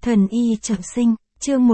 Thần y trọng sinh, chương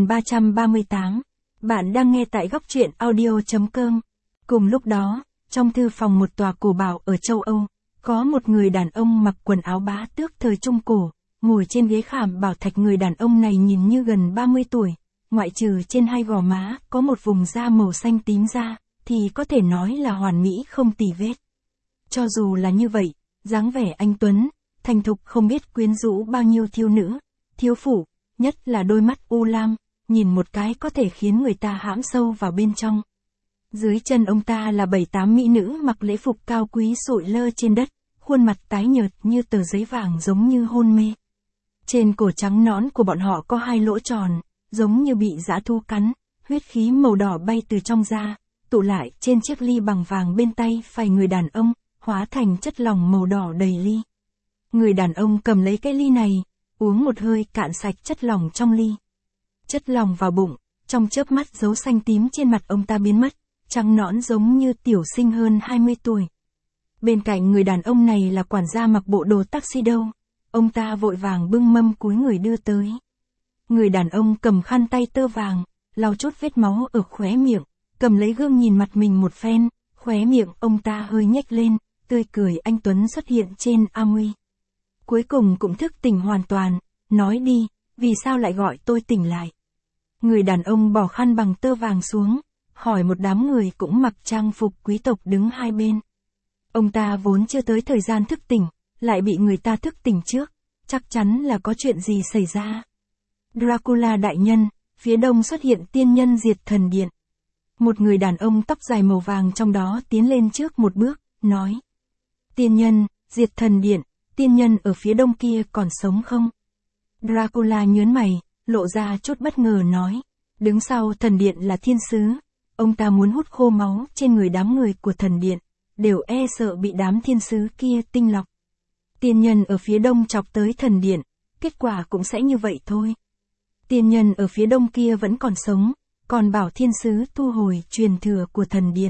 1338. Bạn đang nghe tại góc truyện audio.com. Cùng lúc đó, trong thư phòng một tòa cổ bảo ở châu Âu, có một người đàn ông mặc quần áo bá tước thời Trung Cổ, ngồi trên ghế khảm bảo thạch. Người đàn ông này nhìn như gần 30 tuổi, ngoại trừ trên hai gò má có một vùng da màu xanh tím da, thì có thể nói là hoàn mỹ không tì vết. Cho dù là như vậy, dáng vẻ anh tuấn, thành thục không biết quyến rũ bao nhiêu thiếu nữ, thiếu phụ, nhất là đôi mắt u lam, nhìn một cái có thể khiến người ta hãm sâu vào bên trong. Dưới chân ông ta là 7-8 mỹ nữ mặc lễ phục cao quý sụi lơ trên đất, khuôn mặt tái nhợt như tờ giấy vàng giống như hôn mê. Trên cổ trắng nõn của bọn họ có hai lỗ tròn, giống như bị dã thú cắn, huyết khí màu đỏ bay từ trong da, tụ lại trên chiếc ly bằng vàng bên tay phải người đàn ông, hóa thành chất lỏng màu đỏ đầy ly. Người đàn ông cầm lấy cái ly này, uống một hơi cạn sạch chất lỏng trong ly. Chất lỏng vào bụng, trong chớp mắt dấu xanh tím trên mặt ông ta biến mất, trắng nõn giống như tiểu sinh hơn 20 tuổi. Bên cạnh người đàn ông này là quản gia mặc bộ đồ tuxedo, ông ta vội vàng bưng mâm cúi người đưa tới. Người đàn ông cầm khăn tay tơ vàng, lau chút vết máu ở khóe miệng, cầm lấy gương nhìn mặt mình một phen, khóe miệng ông ta hơi nhếch lên, tươi cười anh tuấn xuất hiện trên Amway. Cuối cùng cũng thức tỉnh hoàn toàn, nói đi, vì sao lại gọi tôi tỉnh lại? Người đàn ông bỏ khăn bằng tơ vàng xuống, hỏi một đám người cũng mặc trang phục quý tộc đứng hai bên. Ông ta vốn chưa tới thời gian thức tỉnh, lại bị người ta thức tỉnh trước, chắc chắn là có chuyện gì xảy ra. Dracula đại nhân, phía đông xuất hiện tiên nhân diệt thần điện. Một người đàn ông tóc dài màu vàng trong đó tiến lên trước một bước, nói. Tiên nhân, diệt thần điện, tiên nhân ở phía đông kia còn sống không? Dracula nhớn mày, lộ ra chút bất ngờ nói. Đứng sau thần điện là thiên sứ. Ông ta muốn hút khô máu trên người đám người của thần điện, đều e sợ bị đám thiên sứ kia tinh lọc. Tiên nhân ở phía đông chọc tới thần điện, kết quả cũng sẽ như vậy thôi. Tiên nhân ở phía đông kia vẫn còn sống, còn bảo thiên sứ thu hồi truyền thừa của thần điện.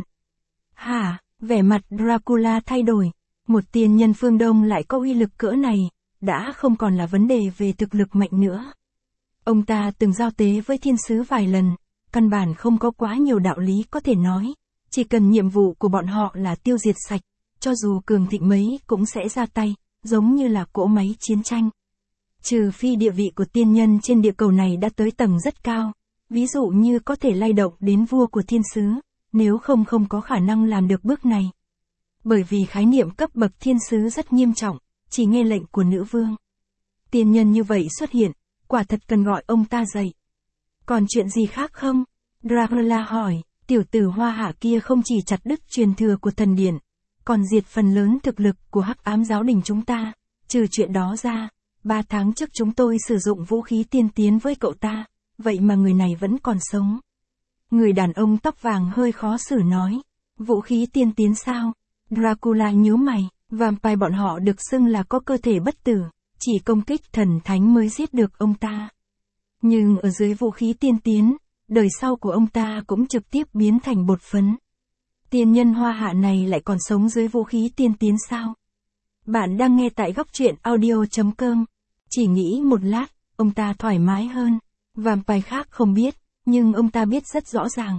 Hả, vẻ mặt Dracula thay đổi, một tiên nhân phương đông lại có uy lực cỡ này, đã không còn là vấn đề về thực lực mạnh nữa. Ông ta từng giao tế với thiên sứ vài lần, căn bản không có quá nhiều đạo lý có thể nói, chỉ cần nhiệm vụ của bọn họ là tiêu diệt sạch, cho dù cường thịnh mấy cũng sẽ ra tay, giống như là cỗ máy chiến tranh. Trừ phi địa vị của tiên nhân trên địa cầu này đã tới tầng rất cao, ví dụ như có thể lay động đến vua của thiên sứ, nếu không có khả năng làm được bước này. Bởi vì khái niệm cấp bậc thiên sứ rất nghiêm trọng, chỉ nghe lệnh của nữ vương. Tiên nhân như vậy xuất hiện, quả thật cần gọi ông ta dậy. Còn chuyện gì khác không? Dracula hỏi, tiểu tử Hoa Hạ kia không chỉ chặt đứt truyền thừa của thần điện, còn diệt phần lớn thực lực của Hắc Ám giáo đình chúng ta. Trừ chuyện đó ra, 3 tháng trước chúng tôi sử dụng vũ khí tiên tiến với cậu ta, vậy mà người này vẫn còn sống. Người đàn ông tóc vàng hơi khó xử nói, vũ khí tiên tiến sao? Dracula nhíu mày, vampire bọn họ được xưng là có cơ thể bất tử, chỉ công kích thần thánh mới giết được ông ta. Nhưng ở dưới vũ khí tiên tiến, đời sau của ông ta cũng trực tiếp biến thành bột phấn. Tiên nhân Hoa Hạ này lại còn sống dưới vũ khí tiên tiến sao? Bạn đang nghe tại góc truyện audio.com. Chỉ nghĩ một lát, ông ta thoải mái hơn. Vampire khác không biết, nhưng ông ta biết rất rõ ràng.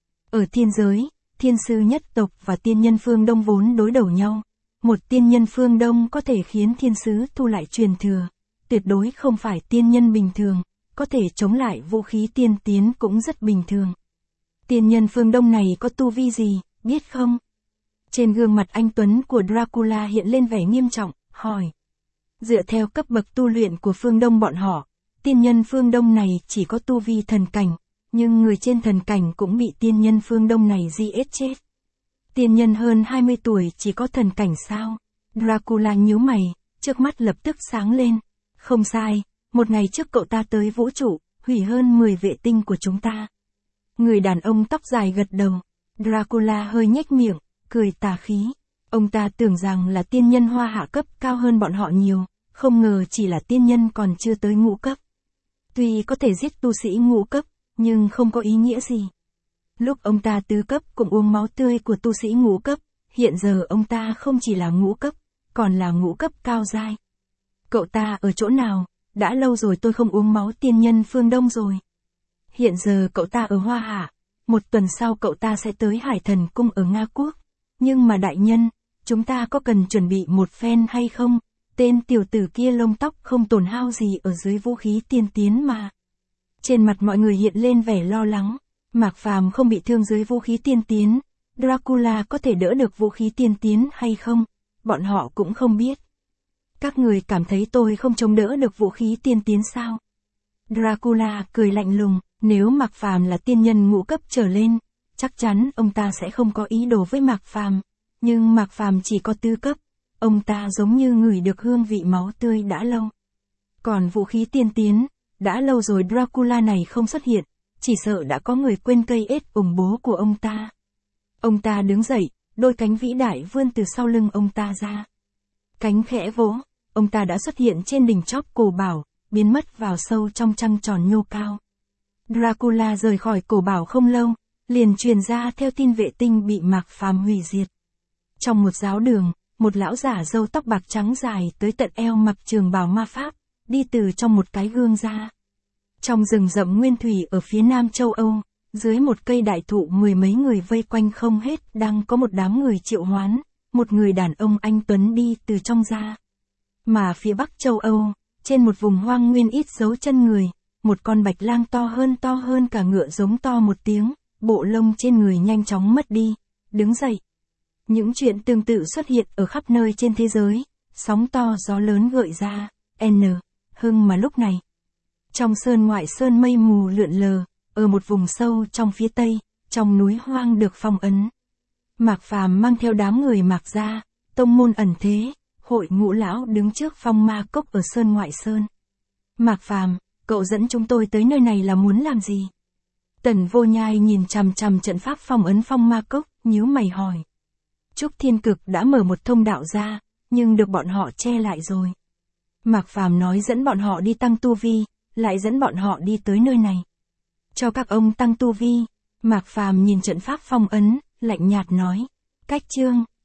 Ở thiên giới, thiên sư nhất tộc và tiên nhân phương Đông vốn đối đầu nhau. Một tiên nhân phương Đông có thể khiến thiên sứ thu lại truyền thừa. Tuyệt đối không phải tiên nhân bình thường, có thể chống lại vũ khí tiên tiến cũng rất bình thường. Tiên nhân phương Đông này có tu vi gì, biết không? Trên gương mặt anh tuấn của Dracula hiện lên vẻ nghiêm trọng, hỏi. Dựa theo cấp bậc tu luyện của phương Đông bọn họ, tiên nhân phương Đông này chỉ có tu vi thần cảnh, nhưng người trên thần cảnh cũng bị tiên nhân phương Đông này giết chết. Tiên nhân hơn 20 tuổi chỉ có thần cảnh sao? Dracula nhíu mày, trước mắt lập tức sáng lên. Không sai, một ngày trước cậu ta tới vũ trụ, hủy hơn 10 vệ tinh của chúng ta. Người đàn ông tóc dài gật đầu. Dracula hơi nhếch miệng, cười tà khí. Ông ta tưởng rằng là tiên nhân Hoa Hạ cấp cao hơn bọn họ nhiều, không ngờ chỉ là tiên nhân còn chưa tới ngũ cấp. Tuy có thể giết tu sĩ ngũ cấp, nhưng không có ý nghĩa gì. Lúc ông ta tứ cấp cũng uống máu tươi của tu sĩ ngũ cấp, hiện giờ ông ta không chỉ là ngũ cấp, còn là ngũ cấp cao giai. Cậu ta ở chỗ nào? đã lâu rồi tôi không uống máu tiên nhân phương Đông rồi. Hiện giờ cậu ta ở Hoa Hạ, một tuần sau cậu ta sẽ tới Hải Thần Cung ở Nga Quốc. Nhưng mà đại nhân, chúng ta có cần chuẩn bị một phen hay không? Tên tiểu tử kia lông tóc không tổn hao gì ở dưới vũ khí tiên tiến mà. Trên mặt mọi người hiện lên vẻ lo lắng. Mạc Phàm không bị thương dưới vũ khí tiên tiến. Dracula có thể đỡ được vũ khí tiên tiến hay không? Bọn họ cũng không biết. Các người cảm thấy tôi không chống đỡ được vũ khí tiên tiến sao? Dracula cười lạnh lùng, nếu Mạc Phàm là tiên nhân ngũ cấp trở lên, chắc chắn ông ta sẽ không có ý đồ với Mạc Phàm, nhưng Mạc Phàm chỉ có tứ cấp, ông ta giống như ngửi được hương vị máu tươi đã lâu. Còn vũ khí tiên tiến, đã lâu rồi Dracula này không xuất hiện, chỉ sợ đã có người quên cây ết ủng bố của ông ta. Ông ta đứng dậy, đôi cánh vĩ đại vươn từ sau lưng ông ta ra. Cánh khẽ vỗ, ông ta đã xuất hiện trên đỉnh chóp cổ bảo, biến mất vào sâu trong trăng tròn nhô cao. Dracula rời khỏi cổ bảo không lâu, liền truyền ra theo tin vệ tinh bị Mạc Phàm hủy diệt. Trong một giáo đường, một lão giả râu tóc bạc trắng dài tới tận eo mặc trường bào ma pháp, đi từ trong một cái gương ra. Trong rừng rậm nguyên thủy ở phía nam châu Âu, dưới một cây đại thụ mười mấy người vây quanh không hết đang có một đám người triệu hoán, một người đàn ông anh tuấn đi từ trong ra. Mà phía bắc châu Âu, trên một vùng hoang nguyên ít dấu chân người, một con bạch lang to hơn cả ngựa giống to một tiếng, bộ lông trên người nhanh chóng mất đi, đứng dậy. Những chuyện tương tự xuất hiện ở khắp nơi trên thế giới, sóng to gió lớn gợi ra, hưng mà lúc này. Trong sơn ngoại sơn mây mù lượn lờ, ở một vùng sâu trong phía tây, trong núi hoang được phong ấn. Mạc Phàm mang theo đám người Mạc gia, tông môn ẩn thế, hội ngũ lão đứng trước phong ma cốc ở sơn ngoại sơn. Mạc Phàm, cậu dẫn chúng tôi tới nơi này là muốn làm gì? Tần Vô Nhai nhìn chằm chằm trận pháp phong ấn phong ma cốc, nhíu mày hỏi. Trúc Thiên Cực đã mở một thông đạo ra, nhưng được bọn họ che lại rồi. Mạc Phàm nói dẫn bọn họ đi tăng tu vi, lại dẫn bọn họ đi tới nơi này. Cho các ông tăng tu vi. Mạc Phàm nhìn trận pháp phong ấn, lạnh nhạt nói. Cách chương